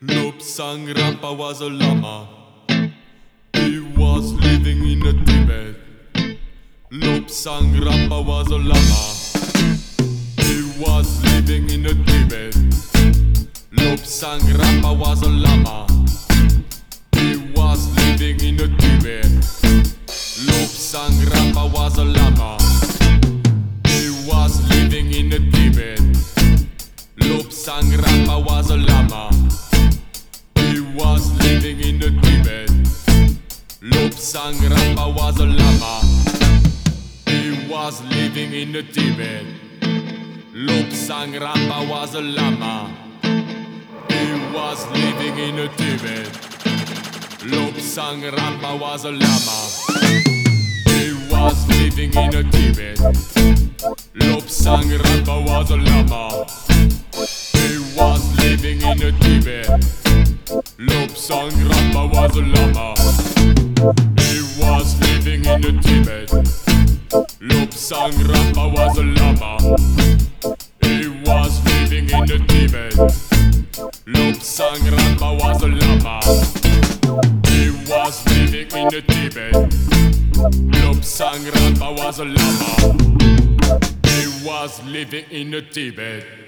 Lobsang Rampa was a lama. He was living in a Tibet. Lobsang Rampa was a lama. He was living in a Tibet. Lobsang Rampa was a lama. He was living in a Tibet. Lobsang Rampa was a lama. He was living in a Tibet. Lobsang Rampa was a lama. He was living in the Tibet. Lobsang Rampa was a lama. He was living in the Tibet. Lobsang Rampa was a lama. He was living in the Tibet. Lobsang Rampa was a lama. He was living in the Tibet. Lobsang Rampa was a lama. He was living in the Tibet. Lobsang Rampa was a lama. He was living in the Tibet. Lobsang Rampa was a lama. He was living in the Tibet. Lobsang Rampa was a lama. He was living in the Tibet. Lobsang Rampa was a lama. He was living in the Tibet.